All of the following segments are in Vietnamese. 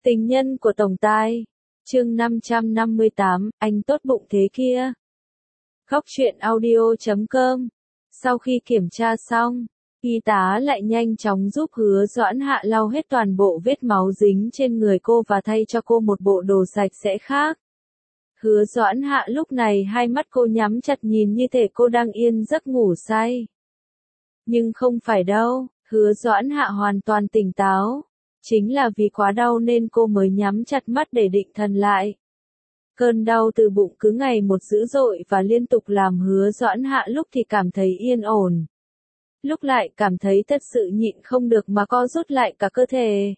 Tình nhân của tổng tài. Chương 558, anh tốt bụng thế kia. Góc truyện audio.com. Sau khi kiểm tra xong, y tá lại nhanh chóng giúp Hứa Doãn Hạ lau hết toàn bộ vết máu dính trên người cô và thay cho cô một bộ đồ sạch sẽ khác. Hứa Doãn Hạ lúc này hai mắt cô nhắm chặt nhìn như thể cô đang yên giấc ngủ say. Nhưng không phải đâu, Hứa Doãn Hạ hoàn toàn tỉnh táo. Chính là vì quá đau nên cô mới nhắm chặt mắt để định thần lại. Cơn đau từ bụng cứ ngày một dữ dội và liên tục làm Hứa Doãn Hạ lúc thì cảm thấy yên ổn. Lúc lại cảm thấy thật sự nhịn không được mà co rút lại cả cơ thể.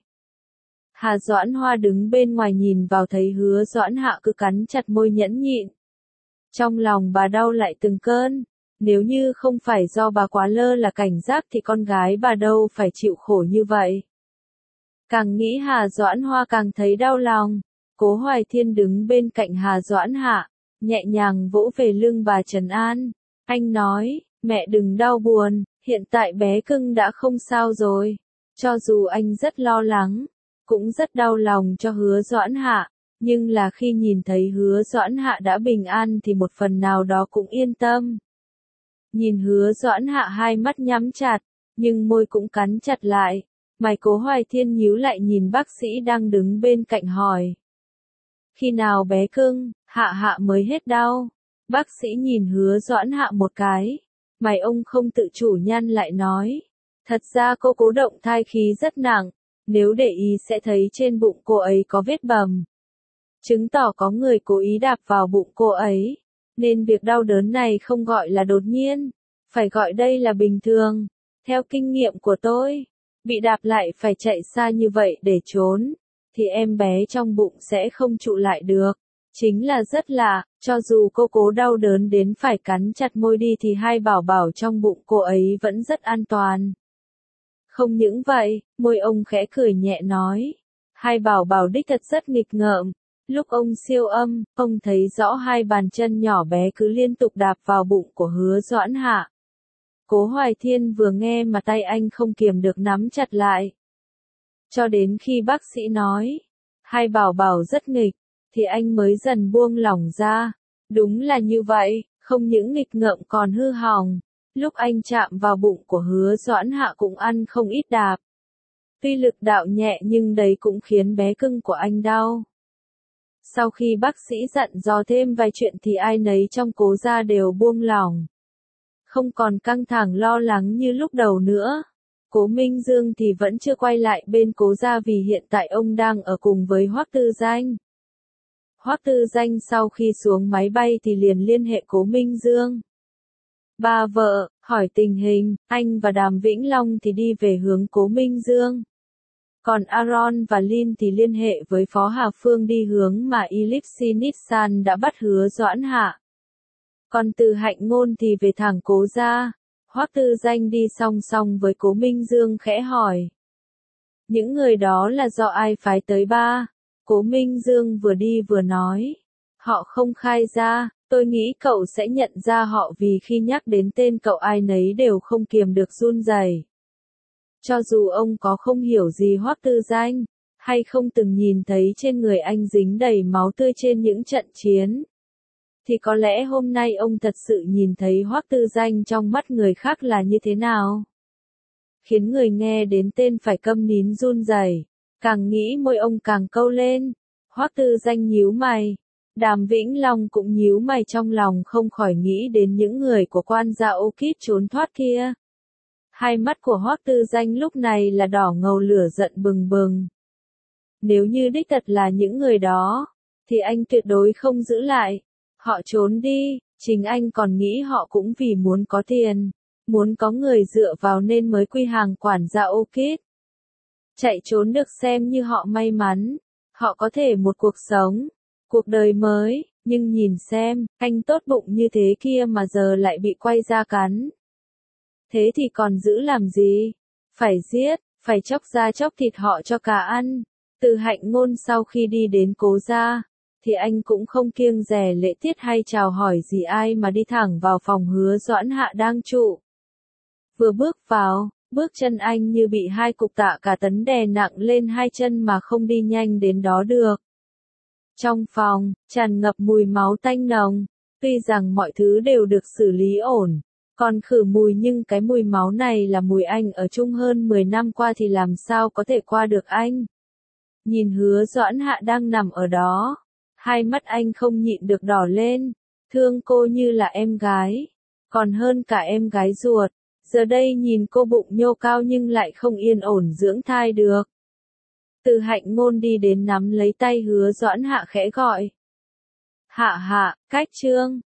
Hà Doãn Hoa đứng bên ngoài nhìn vào thấy Hứa Doãn Hạ cứ cắn chặt môi nhẫn nhịn. Trong lòng bà đau lại từng cơn. Nếu như không phải do bà quá lơ là cảnh giác thì con gái bà đâu phải chịu khổ như vậy. Càng nghĩ Hà Doãn Hoa càng thấy đau lòng. Cố Hoài Thiên đứng bên cạnh Hà Doãn Hạ, nhẹ nhàng vỗ về lưng bà trấn an. Anh nói, mẹ đừng đau buồn, hiện tại bé cưng đã không sao rồi. Cho dù anh rất lo lắng, cũng rất đau lòng cho Hứa Doãn Hạ, nhưng là khi nhìn thấy Hứa Doãn Hạ đã bình an thì một phần nào đó cũng yên tâm. Nhìn Hứa Doãn Hạ hai mắt nhắm chặt, nhưng môi cũng cắn chặt lại. Mày Cố Hoài Thiên nhíu lại nhìn bác sĩ đang đứng bên cạnh hỏi. Khi nào bé cưng, Hạ Hạ mới hết đau? Bác sĩ nhìn Hứa Doãn Hạ một cái. Mày ông không tự chủ nhăn lại nói. Thật ra cô cố động thai khí rất nặng, nếu để ý sẽ thấy trên bụng cô ấy có vết bầm. Chứng tỏ có người cố ý đạp vào bụng cô ấy, nên việc đau đớn này không gọi là đột nhiên, phải gọi đây là bình thường. Theo kinh nghiệm của tôi, bị đạp lại phải chạy xa như vậy để trốn, thì em bé trong bụng sẽ không trụ lại được. Chính là rất lạ, cho dù cô cố đau đớn đến phải cắn chặt môi đi thì hai bảo bảo trong bụng cô ấy vẫn rất an toàn. Không những vậy, môi ông khẽ cười nhẹ nói. Hai bảo bảo đích thật rất nghịch ngợm. Lúc ông siêu âm, ông thấy rõ hai bàn chân nhỏ bé cứ liên tục đạp vào bụng của Hứa Doãn Hạ. Cố Hoài Thiên vừa nghe mà tay anh không kiềm được nắm chặt lại. Cho đến khi bác sĩ nói, hai bảo bảo rất nghịch, thì anh mới dần buông lỏng ra. Đúng là như vậy, không những nghịch ngợm còn hư hỏng. Lúc anh chạm vào bụng của Hứa Doãn Hạ cũng ăn không ít đạp. Tuy lực đạo nhẹ nhưng đấy cũng khiến bé cưng của anh đau. Sau khi bác sĩ dặn dò thêm vài chuyện thì ai nấy trong Cố gia đều buông lỏng. Không còn căng thẳng lo lắng như lúc đầu nữa. Cố Minh Dương thì vẫn chưa quay lại bên Cố gia vì hiện tại ông đang ở cùng với Hoắc Tư Danh. Hoắc Tư Danh sau khi xuống máy bay thì liền liên hệ Cố Minh Dương. Bà vợ, hỏi tình hình, anh và Đàm Vĩnh Long thì đi về hướng Cố Minh Dương. Còn Aaron và Lin thì liên hệ với Phó Hà Phương đi hướng mà Ellipse Nissan đã bắt Hứa Doãn Hạ. Còn Từ Hạnh Ngôn thì về thẳng Cố gia. Hoắc Tư Danh đi song song với Cố Minh Dương khẽ hỏi. Những người đó là do ai phái tới ba? Cố Minh Dương vừa đi vừa nói. Họ không khai ra, tôi nghĩ cậu sẽ nhận ra họ vì khi nhắc đến tên cậu ai nấy đều không kiềm được run rẩy. Cho dù ông có không hiểu gì Hoắc Tư Danh, hay không từng nhìn thấy trên người anh dính đầy máu tươi trên những trận chiến, thì có lẽ hôm nay ông thật sự nhìn thấy Hoắc Tư Danh trong mắt người khác là như thế nào. Khiến người nghe đến tên phải câm nín run rẩy, càng nghĩ môi ông càng câu lên. Hoắc Tư Danh nhíu mày. Đàm Vĩnh Long cũng nhíu mày trong lòng không khỏi nghĩ đến những người của quan gia Orchid trốn thoát kia. Hai mắt của Hoắc Tư Danh lúc này là đỏ ngầu lửa giận bừng bừng. Nếu như đích thật là những người đó, thì anh tuyệt đối không giữ lại. Họ trốn đi, chính anh còn nghĩ họ cũng vì muốn có tiền, muốn có người dựa vào nên mới quy hàng quản gia Orchid. Chạy trốn được xem như họ may mắn, họ có thể một cuộc sống, cuộc đời mới, nhưng nhìn xem, anh tốt bụng như thế kia mà giờ lại bị quay ra cắn. Thế thì còn giữ làm gì? Phải giết, phải chóc da chóc thịt họ cho cả ăn. Từ Hạnh Ngôn sau khi đi đến Cố gia, thì anh cũng không kiêng dè lễ tiết hay chào hỏi gì ai mà đi thẳng vào phòng Hứa Doãn Hạ đang trụ. Vừa bước vào, Bước chân anh như bị hai cục tạ cả tấn đè nặng lên hai chân mà không đi nhanh đến đó được. Trong phòng, tràn ngập mùi máu tanh nồng. Tuy rằng mọi thứ đều được xử lý ổn, còn khử mùi nhưng cái mùi máu này là mùi anh ở chung hơn 10 năm qua thì làm sao có thể qua được anh. Nhìn Hứa Doãn Hạ đang nằm ở đó, hai mắt anh không nhịn được đỏ lên, thương cô như là em gái, còn hơn cả em gái ruột. Giờ đây nhìn cô bụng nhô cao nhưng lại không yên ổn dưỡng thai được. Từ Hạnh Ngôn đi đến nắm lấy tay Hứa Doãn Hạ khẽ gọi. Hạ hạ, cách Trương.